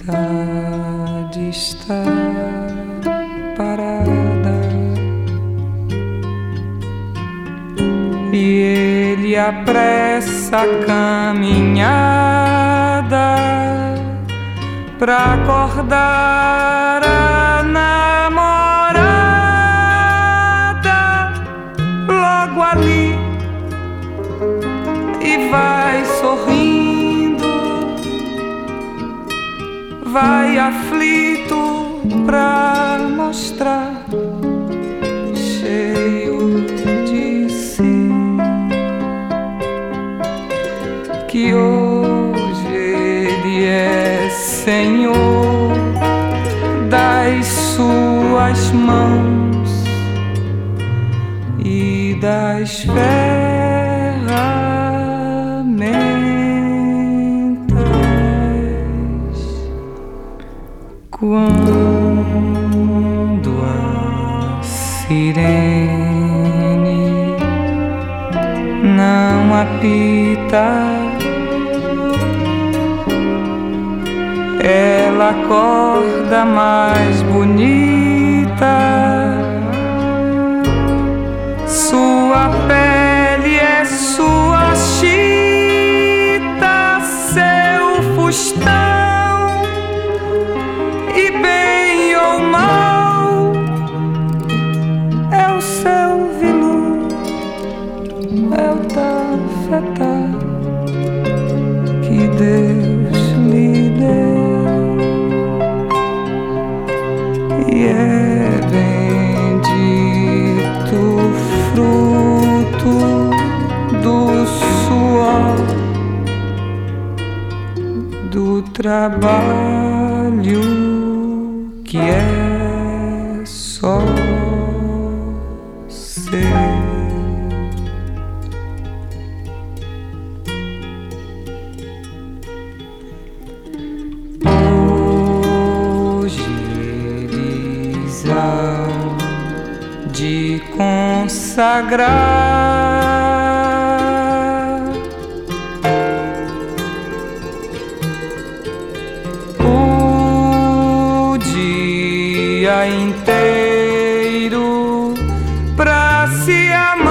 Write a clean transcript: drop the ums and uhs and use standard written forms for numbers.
cidade está parada e ele apressa a caminhada pra acordar a namorada logo ali e vai sorrindo, vai aflito pra mostrar, cheio de si, que hoje ele é senhor das suas mãos e das ferramentas. Quando a sirene não apita, ela acorda mais bonita. Sua pele é sua chita, seu fustão, e bem ou mal é o seu vilu, é o tafetá que Deus lhe deu. E é bendito o fruto do suor, do trabalho que é só seu. De consagrar o dia inteiro pra se amar.